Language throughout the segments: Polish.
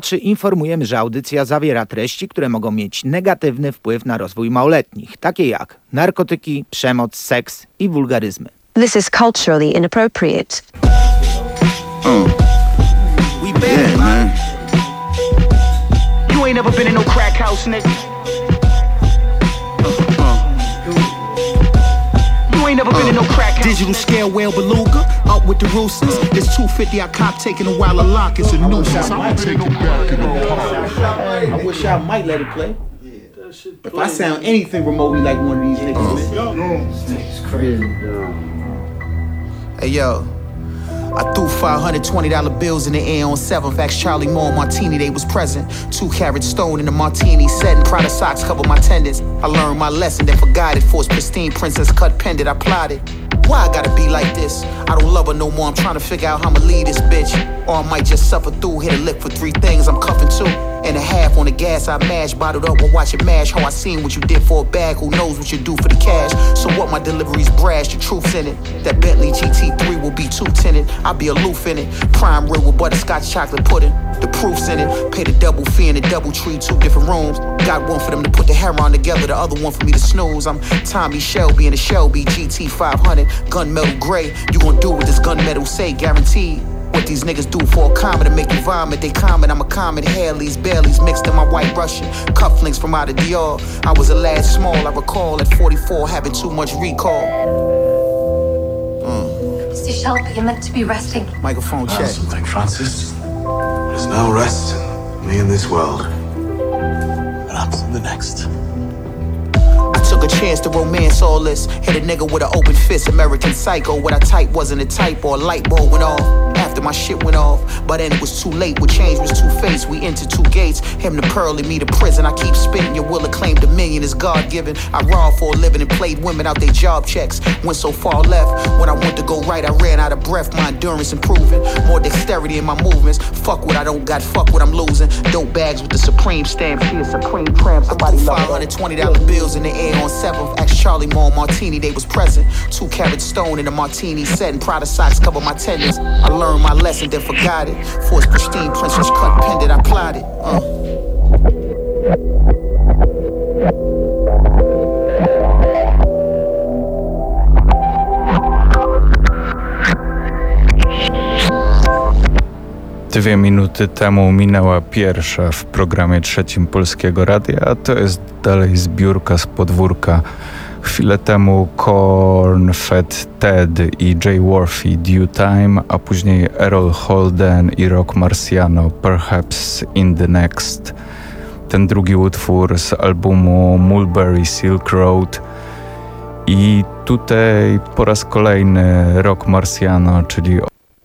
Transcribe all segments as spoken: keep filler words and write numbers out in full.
Czy informujemy, że audycja zawiera treści, które mogą mieć negatywny wpływ na rozwój małoletnich, takie jak narkotyki, przemoc, seks i wulgaryzmy. This is culturally inappropriate. Uh. We bad, yeah, man. You ain't never been in no crack house, nigga. Never been in no crack house. Digital scale whale beluga, up with the roosters. It's two fifty, I cop taking a while a lock. It's a nuisance. I take it back in the car. I wish I might let it play. If I sound anything remotely like one of these niggas, man. This nigga's crazy. Hey yo, I threw five hundred twenty dollar bills in the air on seventh. Asked Charlie Moore Martini, they was present. Two carat stone in the martini, setting Prada socks cover my tendons. I learned my lesson, then forgot it. Forced pristine princess cut pendant, I plotted. Why I gotta be like this? I don't love her no more, I'm trying to figure out how I'ma leave this bitch. Or I might just suffer through, hit a lick for three things, I'm cuffing two. And a half on the gas, I mash, bottled up while watching mash. How I seen what you did for a bag, who knows what you do for the cash. So what, my delivery's brash, the truth's in it. That Bentley G T three will be two tinted, I'll be aloof in it. Prime rib with butterscotch chocolate pudding, the proof's in it. Pay the double fee in the double tree, two different rooms. Got one for them to put the hair on together, the other one for me to snooze. I'm Tommy Shelby in a Shelby G T five hundred, gunmetal gray. You gon' do what this gunmetal say, guaranteed. What these niggas do for a comment to make you vomit. They comment, I'm a comet, Haley's, Baileys mixed in my white Russian. Cufflinks from out of Dior. I was a lad small, I recall at forty-four having too much recall. Uh. Mister Shelby, you're meant to be resting. Microphone check. Something, Francis. There's no rest in me in this world. Perhaps in the next. Took a chance to romance all this. Hit a nigga with an open fist, American Psycho. What I typed wasn't a type or a light bulb went off after my shit went off. But then it was too late, what changed was two-faced. We entered two gates, him the pearl and me the prison. I keep spitting, your will acclaim dominion is God-given. I robbed for a living and played women out their job checks. Went so far left, when I went to go right, I ran out of breath. My endurance improving, more dexterity in my movements. Fuck what I don't got, fuck what I'm losing. Dope bags with the Supreme stamp, she a Supreme tramp. Somebody five hundred twenty dollar bills in the air on seventh. Asked Charlie Moore Martini, they was present. Two carat stone in the martini, setting Prada socks cover my tendons. I learned my lesson, then forgot it. Forced pristine princess cut pendant, I plotted. Uh. Dwie minuty temu minęła pierwsza w programie trzecim Polskiego Radia, a to jest dalej zbiórka z podwórka. Chwilę temu Korn, Fat Ted i Jay Worthy Due Time, a później Errol Holden i Rock Marciano Perhaps in the Next. Ten drugi utwór z albumu Mulberry Silk Road. I tutaj po raz kolejny Rock Marciano, czyli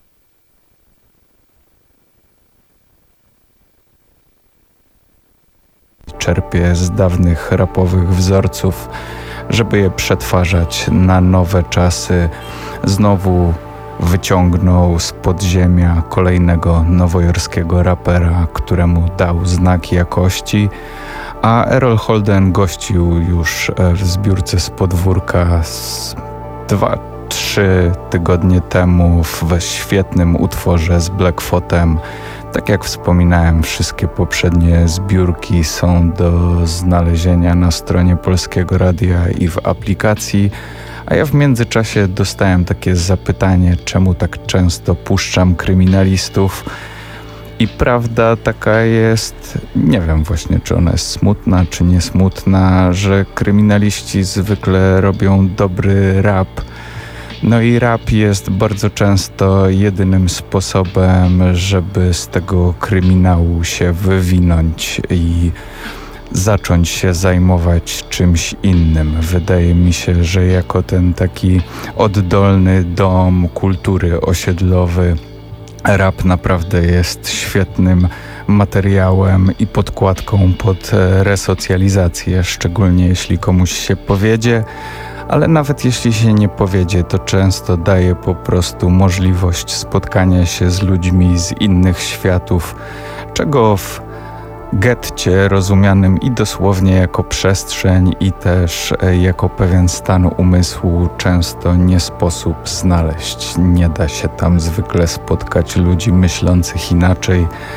czerpie z dawnych rapowych wzorców, żeby je przetwarzać na nowe czasy. Znowu wyciągnął z podziemia kolejnego nowojorskiego rapera, któremu dał znak jakości, a Errol Holden gościł już w zbiórce z podwórka z dwa, trzy tygodnie temu w świetnym utworze z Blackfotem. Tak jak wspominałem, wszystkie poprzednie zbiórki są do znalezienia na stronie Polskiego Radia i w aplikacji, a ja w międzyczasie dostałem takie zapytanie, czemu tak często puszczam kryminalistów. I prawda taka jest, nie wiem właśnie, czy ona jest smutna, czy nie smutna, że kryminaliści zwykle robią dobry rap. No i rap jest bardzo często jedynym sposobem, żeby z tego kryminału się wywinąć i zacząć się zajmować czymś innym. Wydaje mi się, że jako ten taki oddolny dom kultury osiedlowy, rap naprawdę jest świetnym materiałem i podkładką pod resocjalizację, szczególnie jeśli komuś się powiedzie. Ale nawet jeśli się nie powiedzie, to często daje po prostu możliwość spotkania się z ludźmi z innych światów, czego w getcie rozumianym i dosłownie jako przestrzeń, i też jako pewien stan umysłu często nie sposób znaleźć. Nie da się tam zwykle spotkać ludzi myślących inaczej,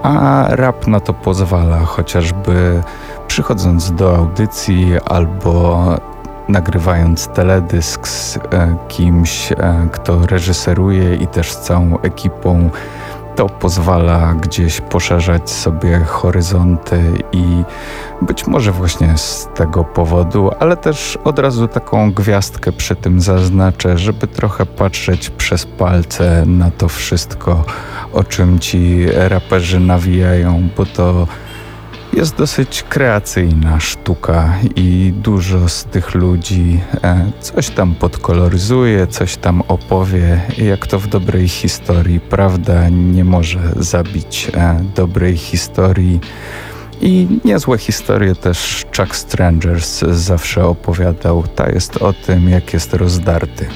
a rap na to pozwala, chociażby przychodząc do audycji albo nagrywając teledysk z e, kimś, e, kto reżyseruje i też z całą ekipą. To pozwala gdzieś poszerzać sobie horyzonty i być może właśnie z tego powodu, ale też od razu taką gwiazdkę przy tym zaznaczę, żeby trochę patrzeć przez palce na to wszystko, o czym ci raperzy nawijają, bo to jest dosyć kreacyjna sztuka i dużo z tych ludzi e, coś tam podkoloryzuje, coś tam opowie, jak to w dobrej historii. Prawda nie może zabić e, dobrej historii. I niezłe historie też Chuck Strangers zawsze opowiadał. Ta jest o tym, jak jest rozdarty.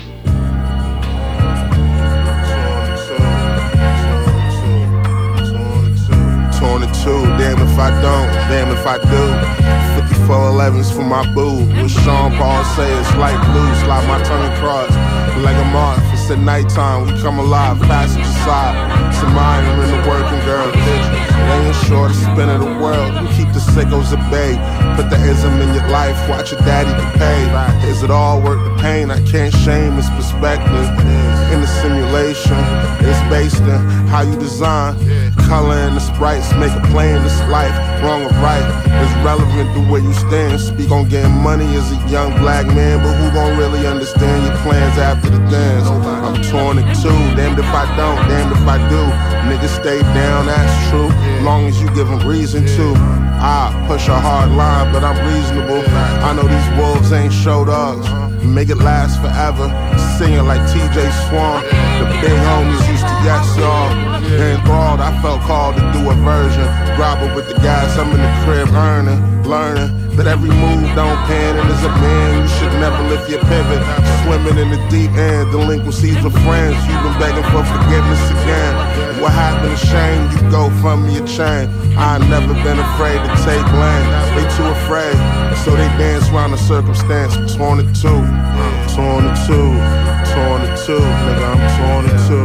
Damn if I don't, damn if I do. fifty-four elevens for my boo. What Sean Paul say, it's like blue. Slide my tongue across like a moth. It's at nighttime, we come alive, passenger side. Some iron in the working girl picture. They ain't sure the spin of the world. We keep the sickos at bay. Put the ism in your life, watch your daddy get paid. Is it all worth the pain? I can't shame his perspective. In the simulation, it's based in how you design. Color and the sprites make a play in this life. Wrong or right, it's relevant to where you stand. Speak on getting money as a young black man, but who gon' really understand your plans after the dance? I'm torn in two, damned if I don't, damned if I do. Niggas stay down, that's true, long as you give them reason to. I push a hard line, but I'm reasonable. I know these wolves ain't show dogs. Make it last forever, singing like T J Swan. The big homies used to yes y'all. Enthralled, I felt called to do a version. Grapple with the guys, I'm in the crib earning, learning that every move don't pan. And as a man, you should never lift your pivot. Swimming in the deep end, delinquencies with friends. You've been begging for forgiveness again. What happened to shame? You go from me a chain. I ain't never been afraid to take blame. They too afraid, so they dance around the circumstance. I'm torn in two, torn in two, torn in two, nigga, I'm torn in two.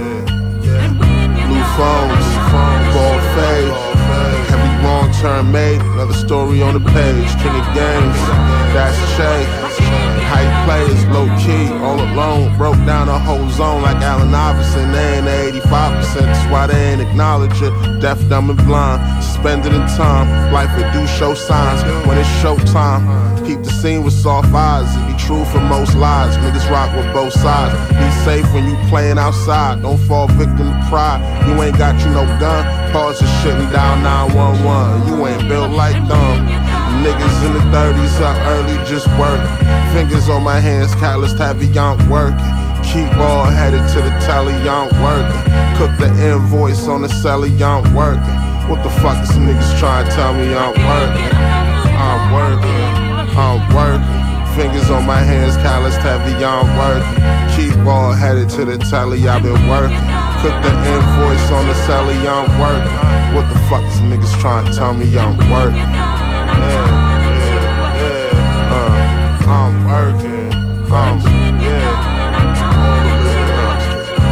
Blue phones, bald fade, every wrong turn made, another story on the page. King of games, that's Che. How you play is low key, all alone. Broke down the whole zone like Allen Iverson. They ain't the eighty-five percent, that's why they ain't acknowledge it. Deaf, dumb, and blind, suspended in time. Life it do show signs when it's showtime. Keep the scene with soft eyes, it be true for most lies. Niggas rock with both sides. Be safe when you playing outside, don't fall victim to pride. You ain't got you no gun, pause the shit and dial nine one one. You ain't built like them. Niggas in the thirties up early, just work. Fingers on my hands, calloused, heavy, aren't working. Keep all headed to the telly, aren't working. Cook the invoice on the celly, aren't working. What the fuck is some niggas trying to tell me I'm working? I'm working, I'm working. Fingers on my hands, calloused, heavy, aren't working. Keep all headed to the telly, I've been working. Cook the invoice on the celly, I'm working. What the fuck is some niggas trying to tell me I'm working? Yeah, yeah, yeah, uh, I'm working, um, yeah, all the way up.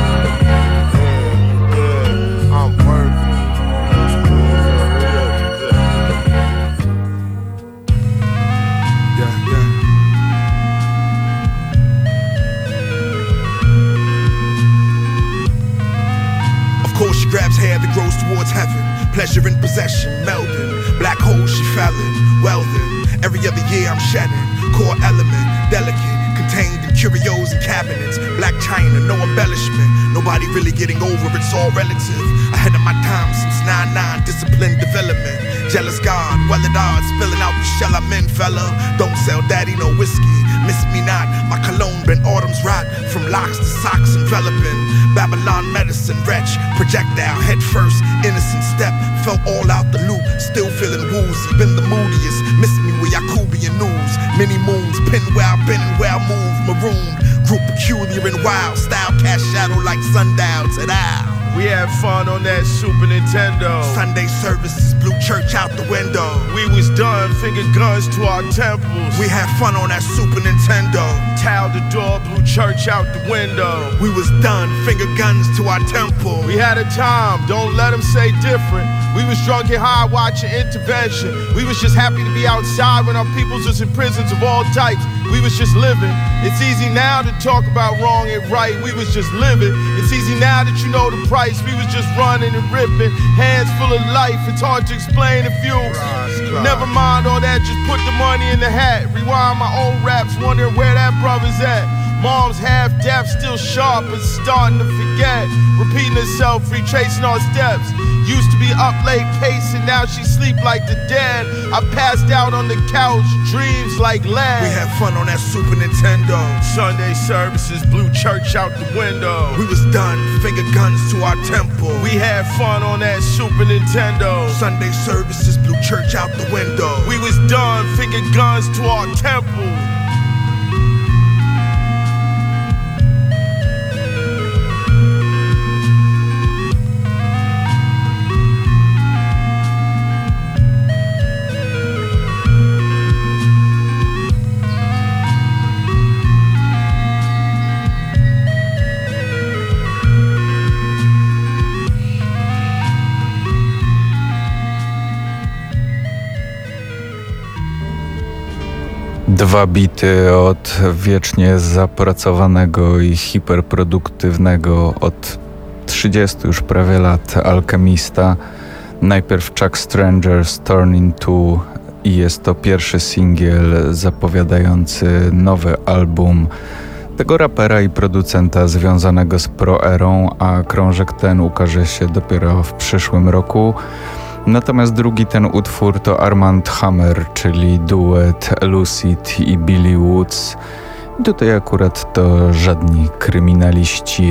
Yeah, yeah, I'm working. Yeah, yeah. Of course she grabs hair that grows towards heaven. Pleasure in possession, melding. Black hole she fell in, welding. Every other year I'm shedding. Core element, delicate, contained in curios and cabinets. Black china, no embellishment. Nobody really getting over, it's all relative. Ahead of my time since nine nine, discipline development. Jealous God, well at odds, spilling out the shell I'm in, fella. Don't sell daddy no whiskey, miss me not. My cologne been autumn's rot, from locks to socks enveloping. Babylon medicine, wretch, projectile head first, innocent step, fell all out the loop, still feeling woozy, been the moodiest, miss me with Yakubian news, many moons, pin where I've been and where I move, marooned, group peculiar and wild, style cast shadow like sundials at owl. We had fun on that Super Nintendo. Sunday services blew church out the window. We was done, finger guns to our temples. We had fun on that Super Nintendo. Towed the door, blew church out the window. We was done, finger guns to our temple. We had a time, don't let them say different. We was drunk and high watching Intervention. We was just happy to be outside when our peoples was in prisons of all types. We was just living. It's easy now to talk about wrong and right. We was just living. It's easy now that you know the price. We was just running and ripping. Hands full of life. It's hard to explain if you never mind all that. Just put the money in the hat. Rewind my old raps, wondering where that brother's at. Mom's half deaf, still sharp, but starting to forget. Repeating herself, retracing our steps. Used to be up late pacing, now she sleep like the dead. I passed out on the couch, dreams like lead. We had fun on that Super Nintendo. Sunday services blew church out the window. We was done, finger guns to our temple. We had fun on that Super Nintendo. Sunday services blew church out the window. We was done, finger guns to our temple. Dwa bity od wiecznie zapracowanego i hiperproduktywnego od trzydziestu już prawie lat alchemista. Najpierw Chuck Stranger's Turn Into i jest to pierwszy singiel zapowiadający nowy album tego rapera i producenta związanego z Pro-Erą, a krążek ten ukaże się dopiero w przyszłym roku. Natomiast drugi ten utwór to Armand Hammer, czyli duet Lucid i Billy Woods. I tutaj akurat to żadni kryminaliści,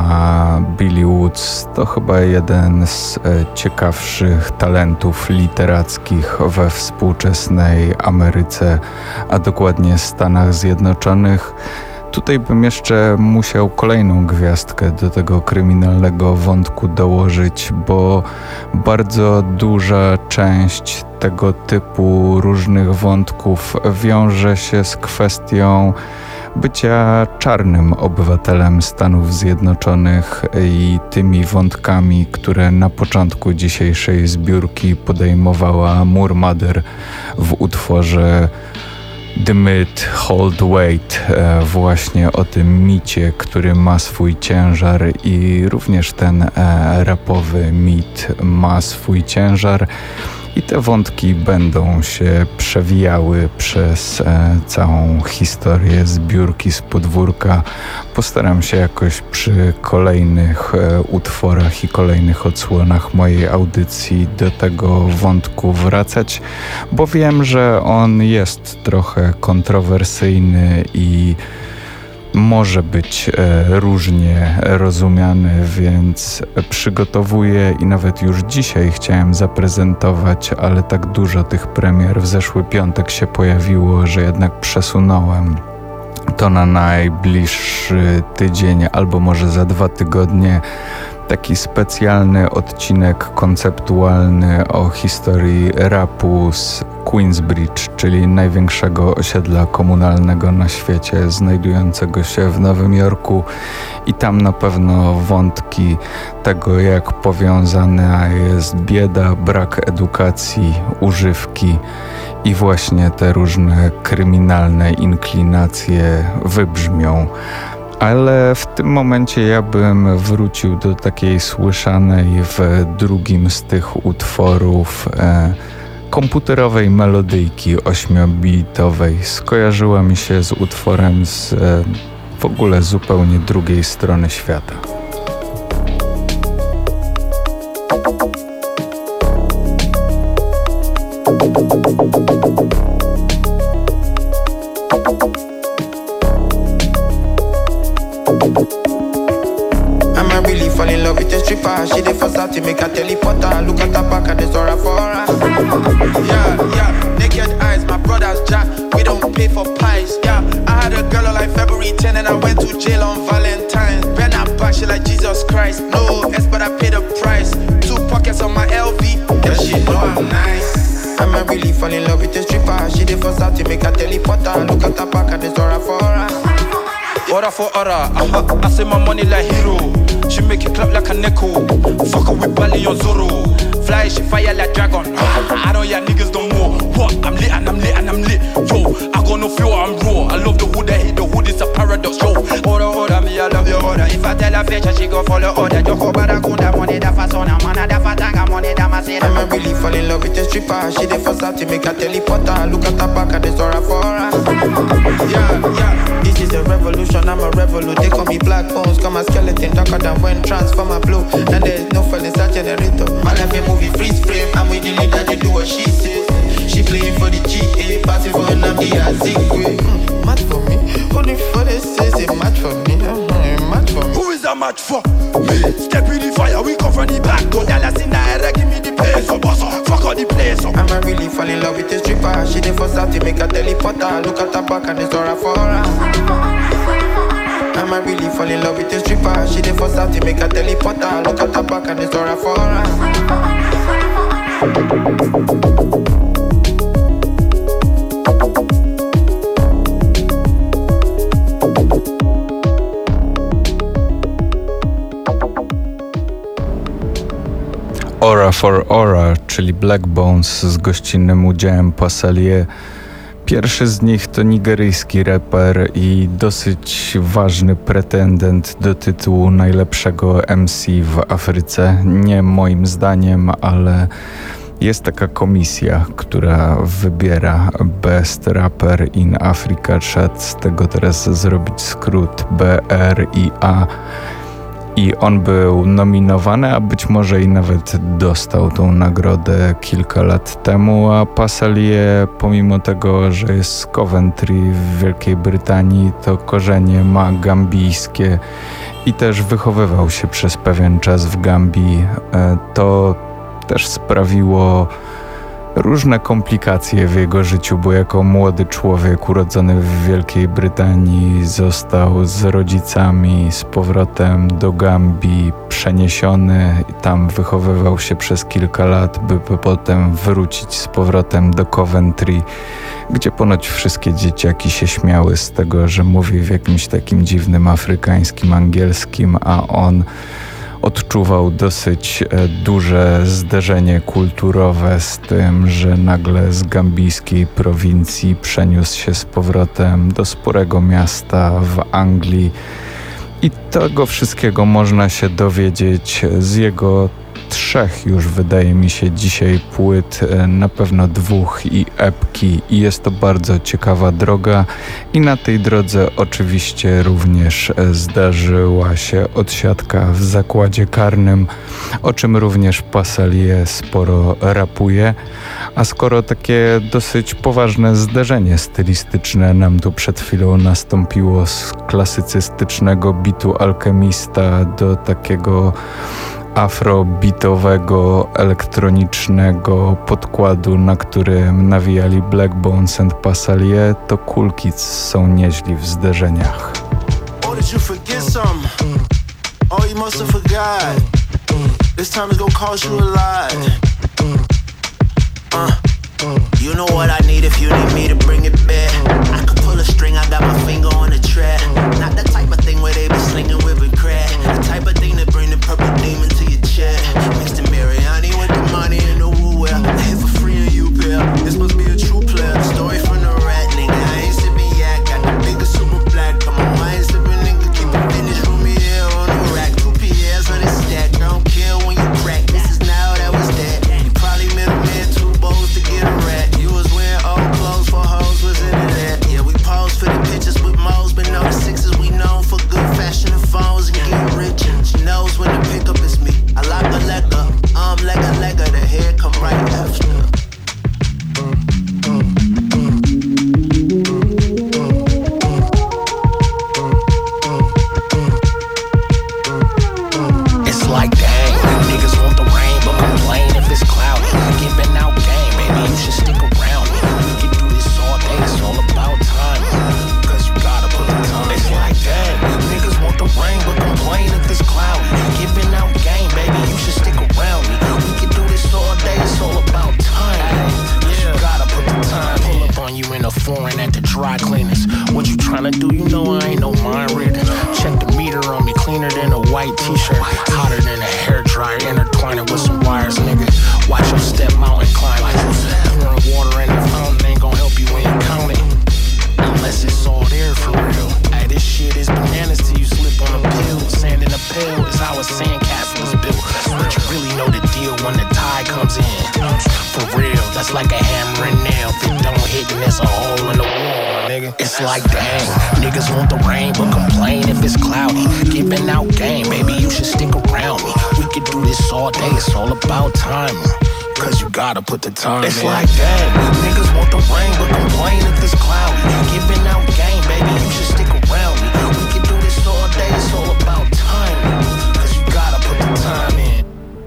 a Billy Woods to chyba jeden z e, ciekawszych talentów literackich we współczesnej Ameryce, a dokładnie Stanach Zjednoczonych. Tutaj bym jeszcze musiał kolejną gwiazdkę do tego kryminalnego wątku dołożyć, bo bardzo duża część tego typu różnych wątków wiąże się z kwestią bycia czarnym obywatelem Stanów Zjednoczonych i tymi wątkami, które na początku dzisiejszej zbiórki podejmowała Moor Mother w utworze The Myth Hold Weight, e, właśnie o tym micie, który ma swój ciężar i również ten e, rapowy mit ma swój ciężar i te wątki będą się przewijały przez e, całą historię zbiórki z podwórka. Postaram się jakoś przy kolejnych e, utworach i kolejnych odsłonach mojej audycji do tego wątku wracać, bo wiem, że on jest trochę kontrowersyjny i może być e, różnie rozumiany, więc przygotowuję i nawet już dzisiaj chciałem zaprezentować, ale tak dużo tych premier w zeszły piątek się pojawiło, że jednak przesunąłem to na najbliższy tydzień albo może za dwa tygodnie. Taki specjalny odcinek konceptualny o historii rapu z Queensbridge, czyli największego osiedla komunalnego na świecie, znajdującego się w Nowym Jorku, i tam na pewno wątki tego, jak powiązana jest bieda, brak edukacji, używki i właśnie te różne kryminalne inklinacje wybrzmią. Ale w tym momencie ja bym wrócił do takiej słyszanej w drugim z tych utworów e, komputerowej melodyjki ośmiobitowej. Skojarzyła mi się z utworem z e, w ogóle zupełnie drugiej strony świata. I'ma really fall in love with a stripper. She the first out to make a teleporter. Look at her back and there's aura for her. Yeah, yeah, naked eyes, my brother's jack. We don't pay for pies, yeah. I had a girl on like February tenth and I went to jail on Valentine's. Been that back, she like really fall in love with a stripper. She the first out to make a teleporter. Look at her back and it's aura for her. Aura for aura, uh-huh. I say my money like hero. She make it clap like a nickel. Fuck her with Bali on Zoro. Fly, she fire like dragon. I know ya niggas don't know. What? I'm lit and I'm lit and I'm lit. Yo, I got no fear, I'm raw. I love the hood, I hate the hood, it's a paradox. Yo, order, order, me, I love your order. If I tell her feature, she go follow order. Joko Barakunda, money da fasona. Mana da fatanga, money da masina. I'ma really fall in love with a stripper. She the first out to make a teleporter. Look at her back and it's aura for her. Yeah, yeah, this is a revolution, I'm a revolut. They call me black bones, come a skeleton. Darker than when transformer blue. And there is no fun in such generator. My life a movie freeze frame. I'm with the leader, they do what she says. She playing for the G A, passing for an Amdi Azikwe. Mm, match for me, only for the says a match for me. Mm, match for me. Who is a match for me? Step in the fire, we come from the back. Go Dallas in the air, give me the place. So boss up, fuck all the place. I'ma really fall in love with a stripper. She the first out to make a teleporter. Look at her back and it's aura for her. I'ma really fall in love with a stripper. She the first out to make a teleporter. Look at her back and it's aura for her. Aura for Aura, czyli Black Bones z gościnnym udziałem Passalie. Pierwszy z nich to nigeryjski raper i dosyć ważny pretendent do tytułu najlepszego M C w Afryce. Nie moim zdaniem, ale jest taka komisja, która wybiera Best Rapper in Africa. Trzeba z tego teraz zrobić skrót B R I A. I on był nominowany, a być może i nawet dostał tą nagrodę kilka lat temu, a Passalie, pomimo tego, że jest z Coventry w Wielkiej Brytanii, to korzenie ma gambijskie i też wychowywał się przez pewien czas w Gambii. To też sprawiło różne komplikacje w jego życiu, bo jako młody człowiek urodzony w Wielkiej Brytanii został z rodzicami z powrotem do Gambii przeniesiony. Tam wychowywał się przez kilka lat, by potem wrócić z powrotem do Coventry, gdzie ponoć wszystkie dzieciaki się śmiały z tego, że mówi w jakimś takim dziwnym afrykańskim angielskim, a on odczuwał dosyć duże zderzenie kulturowe z tym, że nagle z gambijskiej prowincji przeniósł się z powrotem do sporego miasta w Anglii. I tego wszystkiego można się dowiedzieć z jego trzech już, wydaje mi się, dzisiaj płyt, na pewno dwóch i epki, i jest to bardzo ciekawa droga. I na tej drodze oczywiście również zdarzyła się odsiadka w zakładzie karnym, o czym również Passalie sporo rapuje. A skoro takie dosyć poważne zderzenie stylistyczne nam tu przed chwilą nastąpiło z klasycystycznego bitu Alchemista do takiego afrobitowego, elektronicznego podkładu, na którym nawijali Black Bones and Passalie, to Cool Kids są nieźli w zderzeniach. Oh, did you forget something? Oh, you must have forgot. This time is gonna cost you a lot. Uh, you know what I need if you need me to bring it back. I could pull a string, I got my finger on the track. Not the type of thing where they be slinging whipping crack. The type of thing that bring the purple demon to your chest. Mixed the Mariani with the money and the woo well. I hit for free and you pal. This must be a true player. The story from the rat, nigga. I ain't sipping yak. Got the biggest super black. Come on, I ain't sipping, nigga. Keep it finished from me here on the rack. Two P S on the stack. I don't care when you crack. This is now, that was that. for real. That's like a hammer and nail. If it don't hit, then there's a hole in the wall, my nigga. It's like, dang, niggas want the rain, but complain if it's cloudy. Giving out game, baby, you should stick around me. We could do this all day, it's all about timing. Cause you gotta put the time it's in. It's like, dang, niggas want the rain, but complain if it's cloudy. Giving out game, baby, you should stick around me. We could do this all day, it's all about timing. Cause you gotta put the time in.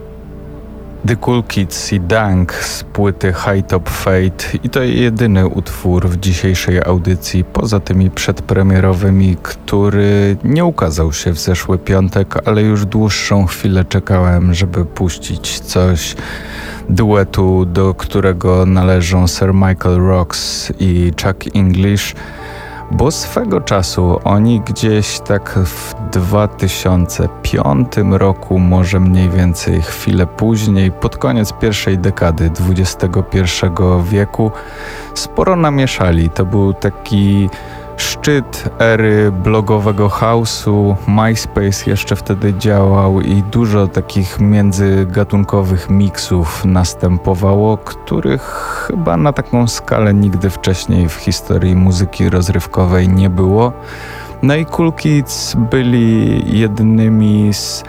The Cool Kids i Dunk z płyty High Top Fate i to jedyny utwór w dzisiejszej audycji, poza tymi przedpremierowymi, który nie ukazał się w zeszły piątek, ale już dłuższą chwilę czekałem, żeby puścić coś duetu, do którego należą Sir Michael Rocks i Chuck English, bo swego czasu oni gdzieś tak w dwa tysiące piątym roku, może mniej więcej chwilę później, pod koniec pierwszej dekady dwudziestego pierwszego wieku, sporo namieszali. To był taki szczyt ery blogowego house'u, MySpace jeszcze wtedy działał i dużo takich międzygatunkowych miksów następowało, których chyba na taką skalę nigdy wcześniej w historii muzyki rozrywkowej nie było. No i Cool Kids byli jednymi z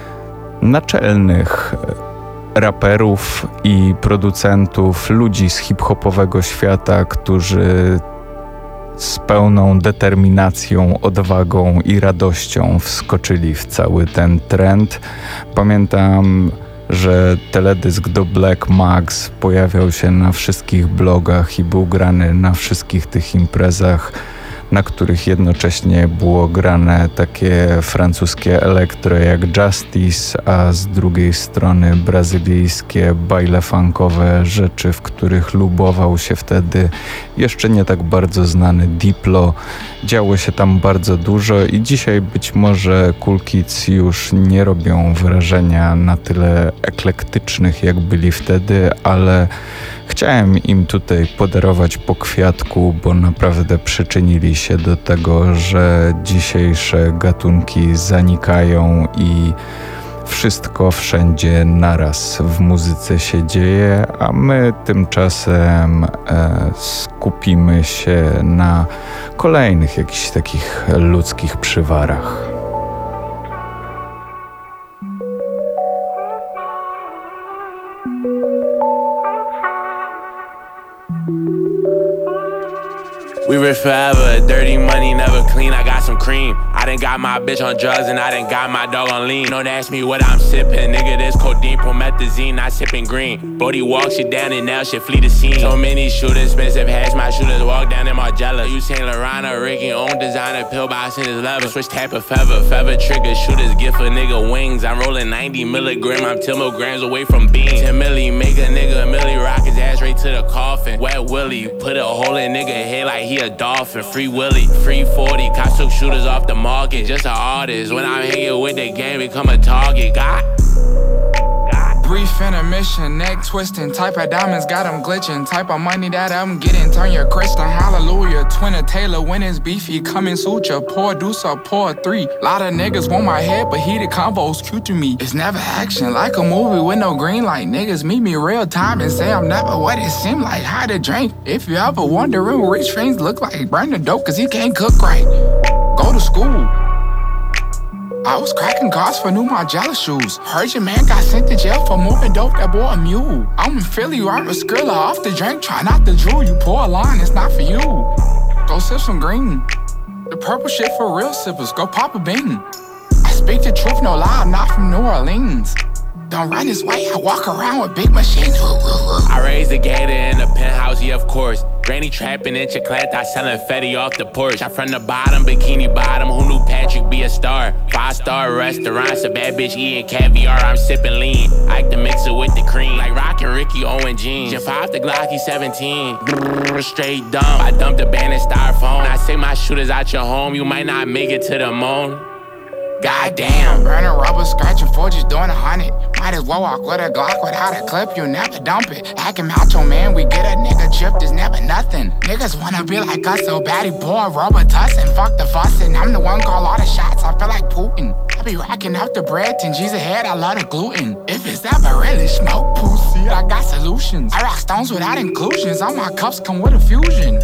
naczelnych raperów i producentów, ludzi z hip-hopowego świata, którzy z pełną determinacją, odwagą i radością wskoczyli w cały ten trend. Pamiętam, że teledysk do Black Max pojawiał się na wszystkich blogach i był grany na wszystkich tych imprezach, na których jednocześnie było grane takie francuskie elektro jak Justice, a z drugiej strony brazylijskie baile funkowe, rzeczy, w których lubował się wtedy jeszcze nie tak bardzo znany Diplo. Działo się tam bardzo dużo i dzisiaj być może Cool Kids już nie robią wrażenia na tyle eklektycznych, jak byli wtedy, ale chciałem im tutaj podarować po kwiatku, bo naprawdę przyczynili się do tego, że dzisiejsze gatunki zanikają i wszystko wszędzie naraz w muzyce się dzieje, a my tymczasem e, skupimy się na kolejnych jakichś takich ludzkich przywarach. We rich forever, dirty money never clean. I got some cream. I done got my bitch on drugs and I done got my dog on lean. Don't ask me what I'm sipping, nigga. This codeine, promethazine, not sipping green. Brody walks you down and now shit flee the scene. So many shooters, expensive hats, my shooters walk down in Margiela. You Saint Laurent, Ricky, own designer, pill box in his leather. Switch type of feather, feather trigger, shooters gift a nigga wings. I'm rolling ninety milligram, I'm ten milligrams away from beans. ten milli, make a nigga a milli, rock his ass right to the coffin. Wet Willie, put a hole in nigga head like he a dolphin. Free Willie, free forty, cops took shooters off the market. Just an artist, when I'm hanging with the game, become a target. God. Brief intermission, neck twisting. Type of diamonds got them glitching. Type of money that I'm getting, turn your Christian. Hallelujah. Twin of Taylor when it's beefy. Coming suture. Poor deuce or poor three. Lot of niggas want my head, but heated convos cute to me. It's never action like a movie with no green light. Niggas meet me real time and say I'm never what it seem like. How to drink. If you ever wondering what rich friends look like, burn the dope cause he can't cook right. Go to school. I was cracking cars for new Margiela shoes. Heard your man got sent to jail for moving dope, that boy a mule. I'm in Philly, right with Skrilla off the drink. Try not to drool, you pour a line, it's not for you. Go sip some green. The purple shit for real sippers, go pop a bean. I speak the truth, no lie, I'm not from New Orleans. Don't run this way, I walk around with big machines. I raised a gator in the penthouse, yeah, of course. Granny trapping in Chicleta, selling Fetty off the porch. I'm from the bottom, bikini bottom. Who knew Patrick be a star? Five star restaurants, a bad bitch eating caviar. I'm sipping lean. I like to mix it with the cream, like rockin' Ricky Owen jeans. Jump off the Glocky seventeen, straight dumb. I dumped a band in styrofoam. I say my shooters out your home, you might not make it to the moon. Goddamn. Burning rubber, scratching for just doing a hundred. Might as well walk with a Glock without a clip, you never dump it. Acting macho, man, we get a nigga chipped, is never nothing. Niggas wanna be like us, so baddie boy, rubber tussin'. Fuck the fussin', I'm the one call all the shots, I feel like Putin. I be racking up the bread, ten G's ahead, I love the gluten. If it's ever really smoke pussy, I got solutions. I rock stones without inclusions, all my cups come with a fusion.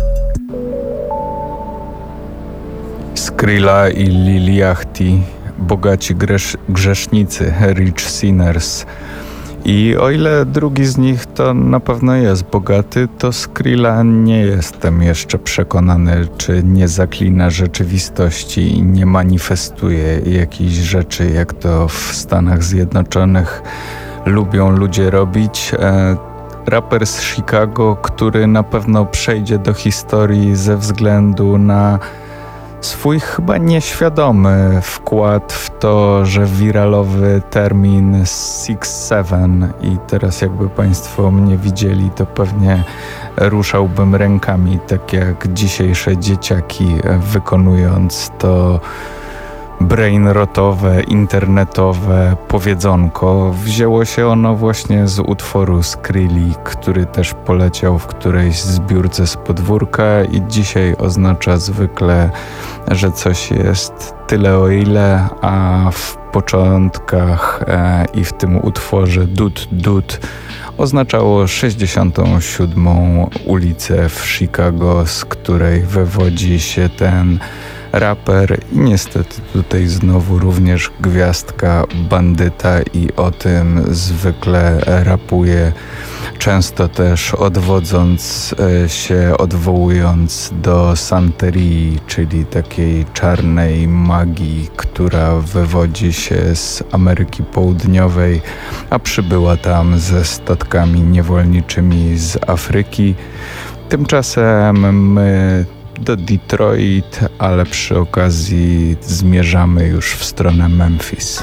Skrilla i Lil Yachty, bogaci gresz, grzesznicy, rich sinners. I o ile drugi z nich to na pewno jest bogaty, to Skrilla nie jestem jeszcze przekonany, czy nie zaklina rzeczywistości i nie manifestuje jakichś rzeczy, jak to w Stanach Zjednoczonych lubią ludzie robić. E, raper z Chicago, który na pewno przejdzie do historii ze względu na swój chyba nieświadomy wkład w to, że wiralowy termin six seven i teraz jakby Państwo mnie widzieli, to pewnie ruszałbym rękami, tak jak dzisiejsze dzieciaki, wykonując to brainrotowe, internetowe powiedzonko. Wzięło się ono właśnie z utworu Skrilli, który też poleciał w którejś zbiórce z podwórka i dzisiaj oznacza zwykle, że coś jest tyle o ile, a w początkach e, i w tym utworze Dut Dut oznaczało sześćdziesiątą siódmą ulicę w Chicago, z której wywodzi się ten raper i niestety tutaj znowu również gwiazdka Bandyta i o tym zwykle rapuje, często też odwodząc się, odwołując do Santerii, czyli takiej czarnej magii, która wywodzi się z Ameryki Południowej, a przybyła tam ze statkami niewolniczymi z Afryki. Tymczasem my do Detroit, ale przy okazji zmierzamy już w stronę Memphis.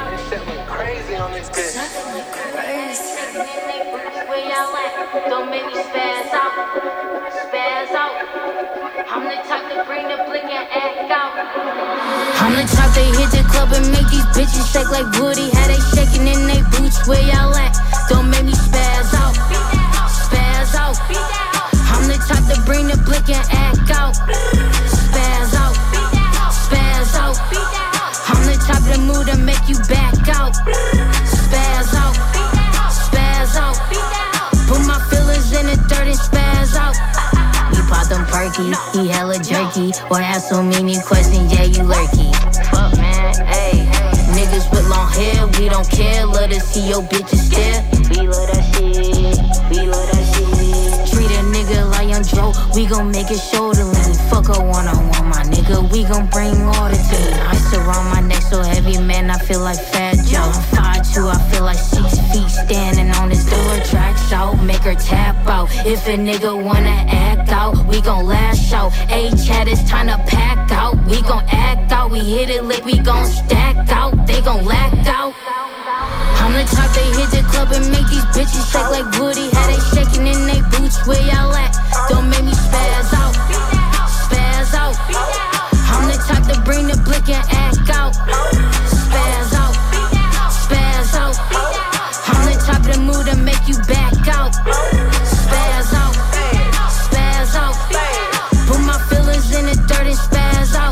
I'm the type that hit the club and make these bitches shake like Woody. Had they shaking in they boots, where y'all at? Don't make me spaz out, spaz out. I'm the type to bring the blick and act out, spaz out, spaz out. I'm the type to move to make you back out, spaz out, spaz out. Put my feelings in the dirt and spaz out. You pop them perky, he hella jerky. Or have so many questions, yeah, you lurky. Fuck man, ayy. Niggas with long hair, we don't care. Love to see your bitches stare. We love that shit, we love that shit. Treat a nigga like young Joe, we gon' make it shoulder lean. Fuck a one-on-one, my nigga, we gon' bring all the team. Ice around my neck so heavy, man, I feel like Fat Joe. I'm five two, I feel like six feet standing on this door. Tracks out, make her tap out. If a nigga wanna act out, we gon' lash out. A-chat, it's time to pack out. We gon' act out, we hit it lit, we gon' stack out. They gon' lack out. I'm the type they hit the club and make these bitches shake like Woody. Had they shaking in they boots, where y'all at? Don't make me spaz out, spaz out. I'm the type to bring the blick and act out, spaz out, spaz out. I'm the type to move to make you back out, spaz out, spaz out. Put my feelings in the dirt and spaz out.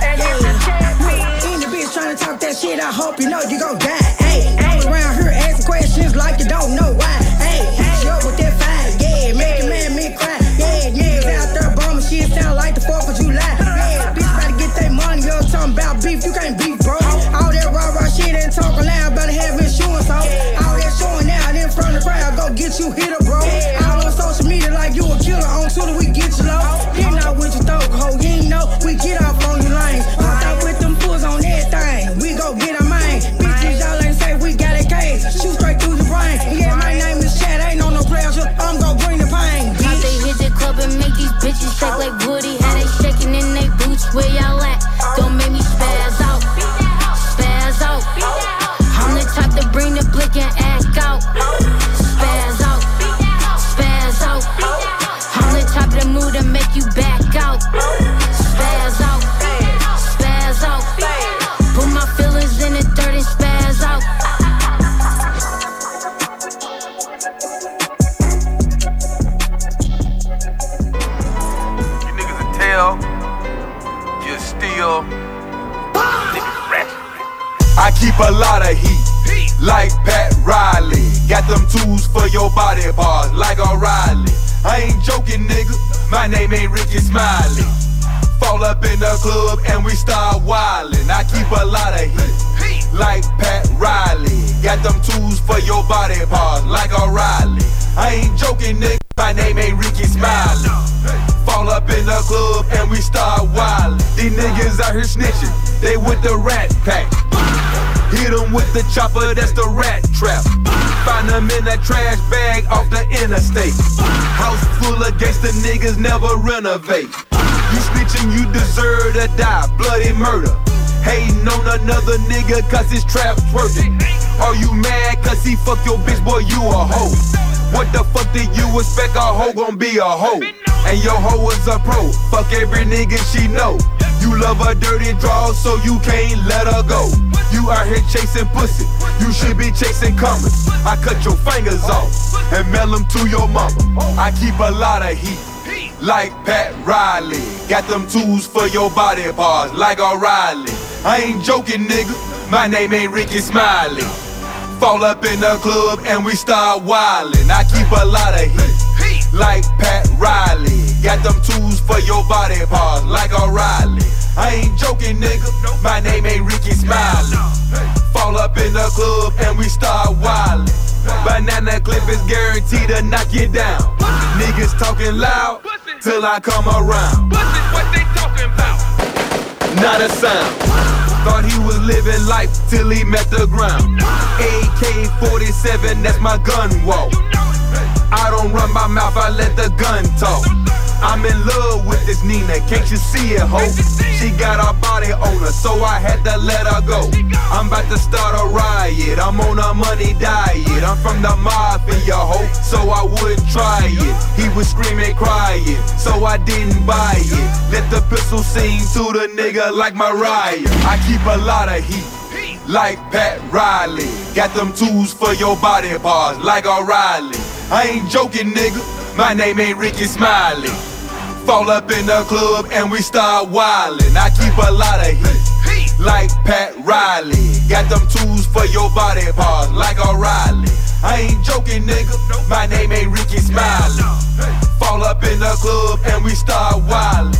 Any bitch tryna talk that shit, I hope you know you gon' die. All around here asking questions like you don't know why. Hey, she up with that fire, yeah, make a man me cry. Yeah, niggas out there bumming shit, sound like the fourth of July. Yeah, bitch better get that money, yo, talking about beef, you can't beef, bro. All that rah rah shit ain't talking loud, better have insurance, so all that showing out in front of the crowd, go get you hit up, bro. All on social media like you a killer, on Twitter we get you low. Getting out with your throat, ho, you ain't know, we get off on your lane. Hooked up with them fools on everything, we go get our mind. Bitches, y'all ain't say we got a case, shoot straight through your brain. Yeah, my name is Chad, ain't on no pleasure, I'm gon' bring the pain. How they hit the club and make these bitches shake like Woody. Had they shaking in they boots, where y'all at? Don't make me spaz out, spaz out. I'm the type to bring the blick and act out, spaz out, spaz out. I'm the type to move to make you back out, spaz out, keep a lot of heat, like Pat Riley. Got them tools for your body parts, like O'Reilly. I ain't joking, nigga, my name ain't Ricky Smiley. Fall up in the club and we start wildin'. I keep a lot of heat, like Pat Riley. Got them tools for your body parts, like O'Reilly. I ain't joking, nigga, my name ain't Ricky Smiley. Fall up in the club and we start wildin'. These niggas out here snitching, they with the Rat Pack. Hit them with the chopper, that's the rat trap. Find them in a trash bag off the interstate. House full of gangsta niggas, never renovate. You snitching, you deserve to die, bloody murder. Hating on another nigga cause his trap's working. Are you mad cause he fuck your bitch, boy, you a hoe? What the fuck did you expect, a hoe gon' be a hoe? And your hoe is a pro, fuck every nigga she know. You love a dirty draw, so you can't let her go. You out here chasing pussy, you should be chasing commas. I cut your fingers off and mail them to your mama. I keep a lot of heat, like Pat Riley. Got them tools for your body parts, like O'Reilly. I ain't joking, nigga, my name ain't Ricky Smiley. Fall up in the club and we start wildin'. I keep a lot of heat, like Pat Riley. Got them tools for your body parts, like O'Reilly. I ain't joking, nigga, my name ain't Ricky Smiley. Fall up in the club and we start wildin'. Banana clip is guaranteed to knock you down. Niggas talking loud till I come around. What they talking about? Not a sound. Thought he was living life till he met the ground. A K forty-seven, that's my gun walk. I don't run my mouth, I let the gun talk. I'm in love with this Nina, can't you see it, ho? She got her body on her, so I had to let her go. I'm about to start a riot, I'm on a money diet. I'm from the mafia, ho, so I wouldn't try it. He was screaming, crying, so I didn't buy it. Let the pistol sing to the nigga like Mariah. I keep a lot of heat, like Pat Riley. Got them tools for your body parts, like O'Reilly. I ain't joking, nigga, my name ain't Ricky Smiley. Fall up in the club and we start wildin'. I keep a lot of heat, like Pat Riley. Got them tools for your body parts, like O'Reilly. I ain't joking, nigga, my name ain't Ricky Smiley. Fall up in the club and we start wildin'.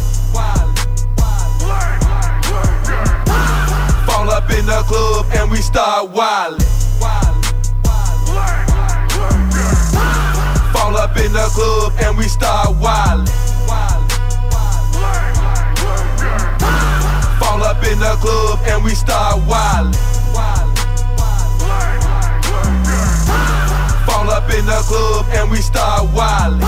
Fall up in the club and we start wildin'. Fall up in the club and we start wildin'. Fall up in the club and we start wildin'. Fall up in the club and we start wildin'.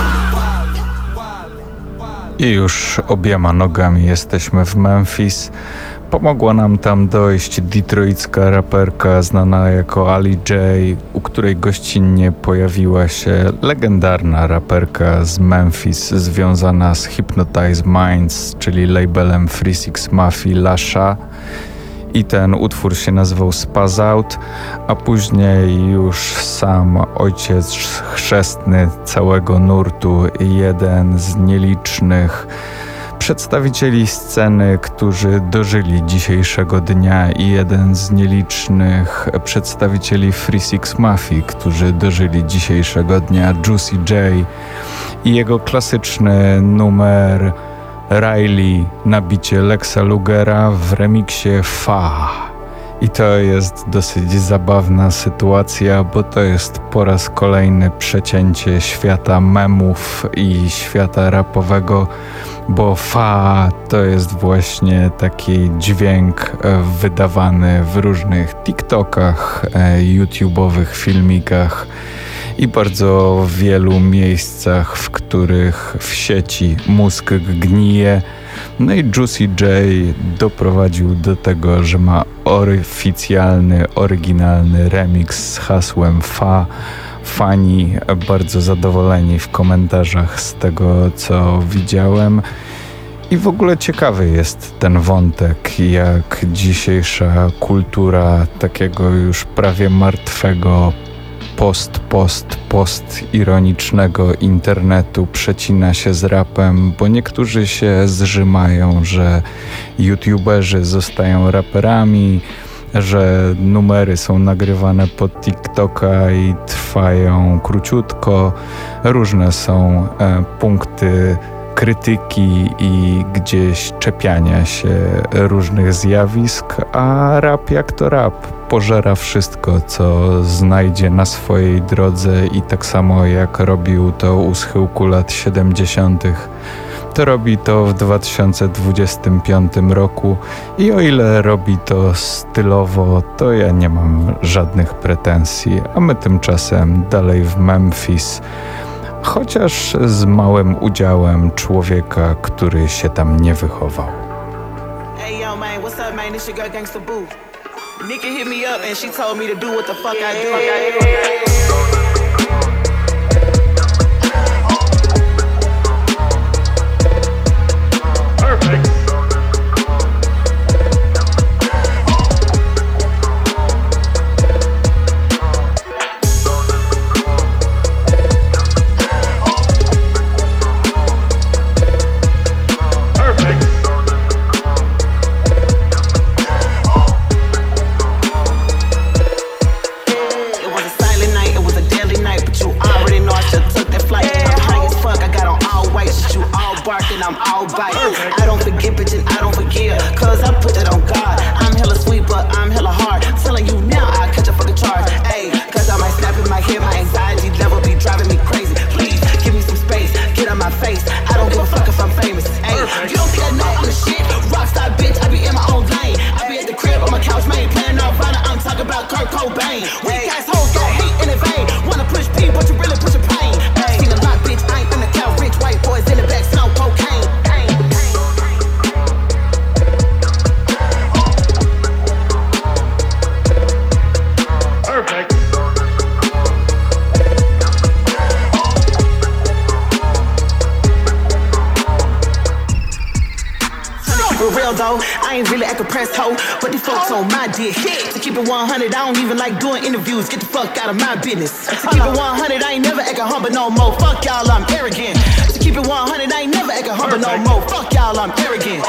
I już obiema nogami jesteśmy w Memphis. Pomogła nam tam dojść detroicka raperka znana jako Ali J, u której gościnnie pojawiła się legendarna raperka z Memphis związana z Hypnotize Minds, czyli labelem Three Six Mafii, Lasha. I ten utwór się nazywał Spaz Out, a później już sam ojciec chrzestny całego nurtu, jeden z nielicznych przedstawicieli sceny, którzy dożyli dzisiejszego dnia, i jeden z nielicznych przedstawicieli Three Six Mafii, którzy dożyli dzisiejszego dnia, Juicy J, i jego klasyczny numer Riley na bicie Lexa Lugera w remiksie Fa. I to jest dosyć zabawna sytuacja, bo to jest po raz kolejny przecięcie świata memów i świata rapowego, bo Fa to jest właśnie taki dźwięk wydawany w różnych TikTokach, YouTube'owych filmikach i bardzo wielu miejscach, w których w sieci mózg gnije. No i Juicy J doprowadził do tego, że ma oficjalny, oryginalny remix z hasłem Fa. Fani bardzo zadowoleni w komentarzach z tego, co widziałem. I w ogóle ciekawy jest ten wątek, jak dzisiejsza kultura takiego już prawie martwego post, post, post ironicznego internetu przecina się z rapem, bo niektórzy się zżymają, że youtuberzy zostają raperami, że numery są nagrywane pod TikToka i trwają króciutko. Różne są e, punkty krytyki i gdzieś czepiania się różnych zjawisk, a rap jak to rap pożera wszystko, co znajdzie na swojej drodze i tak samo jak robił to u schyłku lat siedemdziesiątych, to robi to w dwa tysiące dwudziestym piątym roku i o ile robi to stylowo, to ja nie mam żadnych pretensji, a my tymczasem dalej w Memphis, chociaż z małym udziałem człowieka, który się tam nie wychował. Hey yo man, what's up man, this your girl Gangsta Boo. Nikki hit me up and she told me to do what the fuck I do. I'm all bite. I don't forget bitches, I don't forgive, cause I put that on God. I'm hella sweet, but I'm hella hard. Telling you now, I'll catch a fucking charge. Ayy, cause I might snap in my head, my anxiety level be driving me crazy. Please, give me some space, get on my face. I don't give a fuck if I'm famous. Ayy, you don't think I know I'm the shit? Rockstar bitch, I be in my own lane. I be at the crib on my couch, man, playing all violent. I'm talking about Kurt Cobain. Weak ass hoes got hate in the vein. Wanna push P, but you really pushing pain. Ayy, seen a lot, bitch, I ain't in the count. Rich white boys in the back, snow cocaine. Though I ain't really at the press hoe, but these folks on my dick. To keep it one hundred, I don't even like doing interviews. Get the fuck out of my business. To keep it one hundred, I ain't never acting humble no more. Fuck y'all, I'm arrogant. To keep it one hundred, I ain't never acting humble no more. Fuck y'all, I'm arrogant.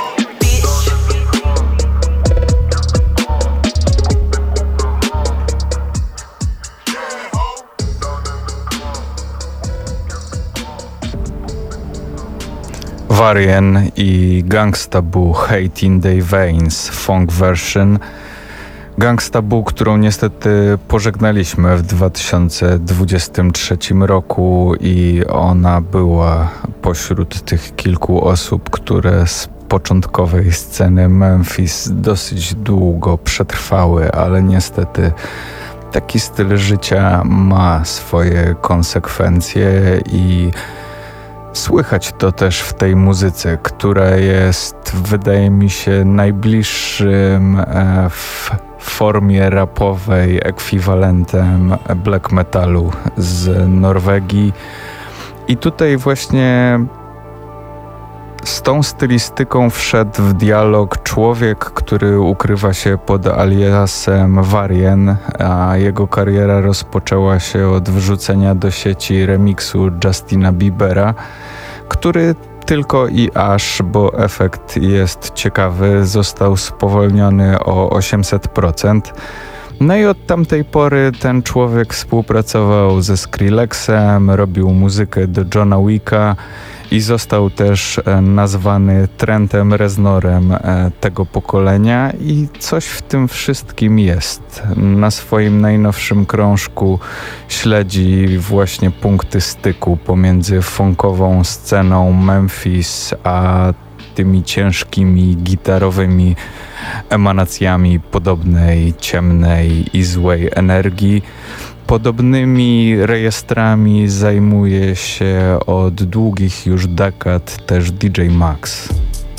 Varian i Gangsta Boo, Hate in Their Veins, funk version. Gangsta Boo, którą niestety pożegnaliśmy w dwa tysiące dwudziestym trzecim roku i ona była pośród tych kilku osób, które z początkowej sceny Memphis dosyć długo przetrwały, ale niestety taki styl życia ma swoje konsekwencje i słychać to też w tej muzyce, która jest, wydaje mi się, najbliższym w formie rapowej ekwiwalentem black metalu z Norwegii. I tutaj właśnie z tą stylistyką wszedł w dialog człowiek, który ukrywa się pod aliasem Varian, a jego kariera rozpoczęła się od wrzucenia do sieci remiksu Justina Biebera, który tylko i aż, bo efekt jest ciekawy, został spowolniony o osiemset procent. No i od tamtej pory ten człowiek współpracował ze Skrillexem, robił muzykę do Johna Wicka i został też nazwany Trentem Reznorem tego pokolenia i coś w tym wszystkim jest. Na swoim najnowszym krążku śledzi właśnie punkty styku pomiędzy funkową sceną Memphis a tymi ciężkimi gitarowymi emanacjami podobnej ciemnej i złej energii. Podobnymi rejestrami zajmuje się od długich już dekad też D J Max.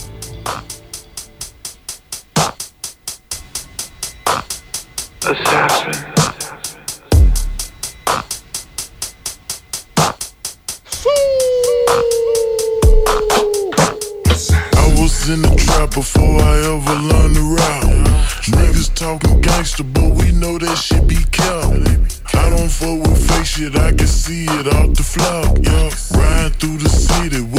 Assassin. I was in the trap before I ever learned to rap. Niggas talking gangster, but we know that shit be kept. I don't fuck with fake shit, I can see it off the floor. Yeah, riding through the city with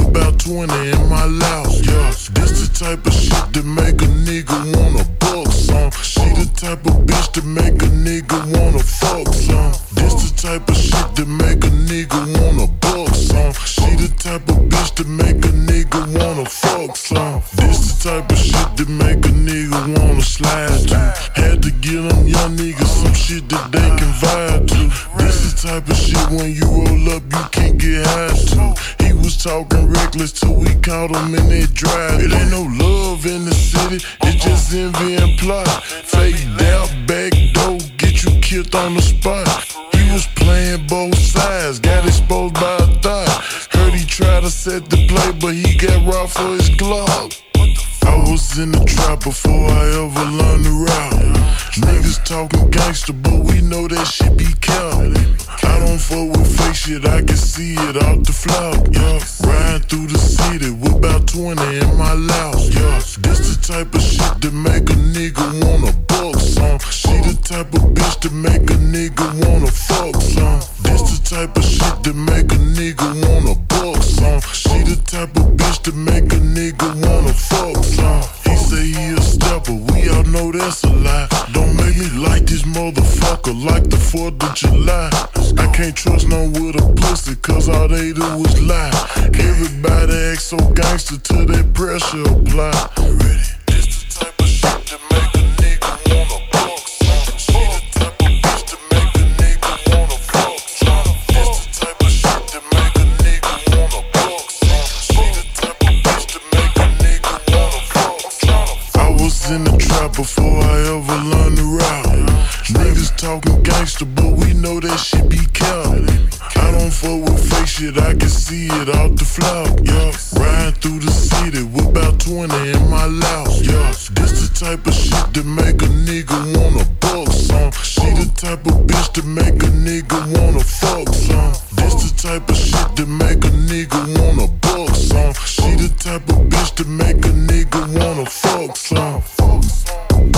about twenty in my lounge. Yeah, this the type of shit that make a nigga wanna buck some. She the type of bitch that make a nigga wanna fuck some. This the type of shit that make a nigga wanna buck some. She the type of bitch that make a nigga wanna fuck some. This the type of shit that make a nigga wanna slide to. Had to give them young niggas some shit that they can vibe to. This the type of shit when you roll up you can't get high to. He was talking reckless till we caught him in that drive. It ain't no love in the city, it's just envy and plot. Fade out, back door, get you killed on the spot. He was playing both sides, got exposed by a thought. Heard he tried to set the play, but he got robbed for his glove. I was in the trap before I ever learned the route. Niggas talking gangster, but we know that shit be count. I don't fuck with fake shit, I can see it off the flock. Yeah, riding through the city with about twenty in my lounge. Yeah, this the type of shit that make a nigga wanna buck some. She the type of bitch that make a nigga wanna fuck some. This the type of shit that make a nigga wanna buck some. She the type of bitch that make a nigga wanna fuck some. He say he a stepper, we all know that's a lie. Don't make me like this motherfucker like the fourth of July. I can't trust no with a pussy cause all they do is lie. Everybody act so gangster till that pressure apply. Ready? This the type of shit that make a nigga wanna buck some. She the type of bitch that make a nigga wanna fuck some. This the type of shit that make a nigga wanna buck some. She the type of bitch that make a nigga wanna fuck some. I was in the trap before I ever learned the route. Niggas talking gangster, but we know that shit be count. I don't fuck with fake shit, I can see it off the flock. Yeah, riding through the city with about twenty in my lounge. Yeah, this the type of shit that make a nigga wanna buck some. She the type of bitch that make a nigga wanna fuck some. This the type of shit that make a nigga wanna buck some. She the type of bitch that make a nigga wanna fuck some. Fuck some.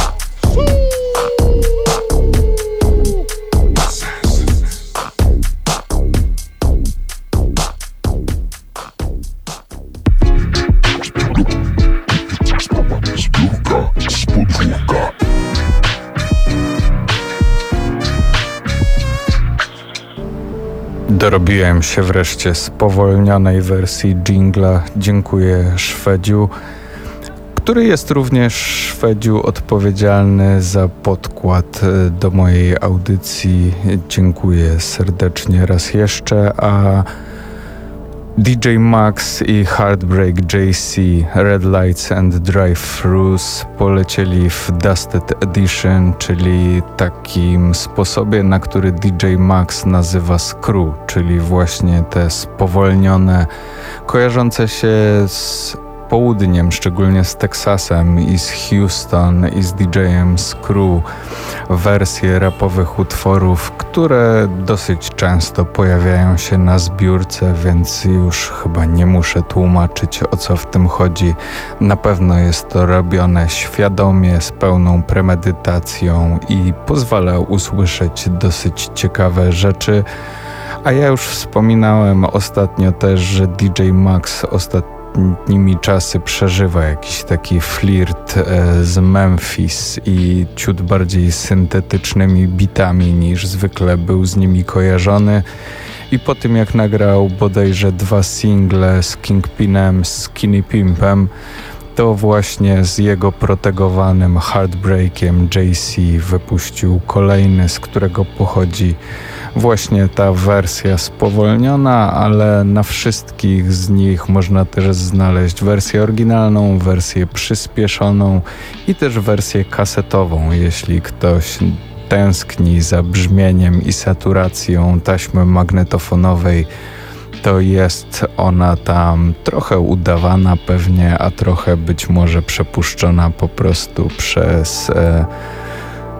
Dorobiłem się wreszcie spowolnionej wersji dżingla. Dziękuję Szwedziu, który jest również Szwedziu odpowiedzialny za podkład do mojej audycji. Dziękuję serdecznie raz jeszcze, a D J Max i Heartbreak J C, Red Lights and Drive-Thrus polecieli w Dusted Edition, czyli takim sposobie, na który D J Max nazywa screw, czyli właśnie te spowolnione, kojarzące się z południem, szczególnie z Teksasem i z Houston i z D J-em Screw, wersje rapowych utworów, które dosyć często pojawiają się na zbiórce, więc już chyba nie muszę tłumaczyć, o co w tym chodzi. Na pewno jest to robione świadomie, z pełną premedytacją i pozwala usłyszeć dosyć ciekawe rzeczy. A ja już wspominałem ostatnio też, że D J Max ostatnio ostatnimi czasy przeżywa jakiś taki flirt e, z Memphis i ciut bardziej syntetycznymi bitami niż zwykle był z nimi kojarzony. I po tym jak nagrał bodajże dwa single z Kingpinem, z Skinny Pimpem, to właśnie z jego protegowanym Heartbreakiem J C wypuścił kolejny, z którego pochodzi właśnie ta wersja spowolniona, ale na wszystkich z nich można też znaleźć wersję oryginalną, wersję przyspieszoną i też wersję kasetową, jeśli ktoś tęskni za brzmieniem i saturacją taśmy magnetofonowej. To jest ona tam trochę udawana pewnie, a trochę być może przepuszczona po prostu przez e,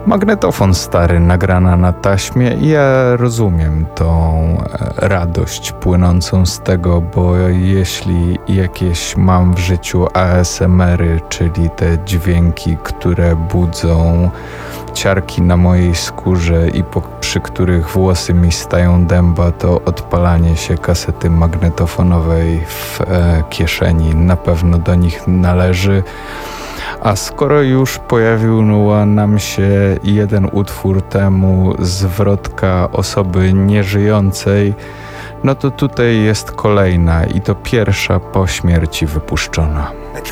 Magnetofon stary, nagrana na taśmie i ja rozumiem tą radość płynącą z tego, bo jeśli jakieś mam w życiu A S M R-y, czyli te dźwięki, które budzą ciarki na mojej skórze i po, przy których włosy mi stają dęba, to odpalanie się kasety magnetofonowej w e, kieszeni na pewno do nich należy. A skoro już pojawił nam się jeden utwór temu zwrotka osoby nieżyjącej, no to tutaj jest kolejna i to pierwsza po śmierci wypuszczona.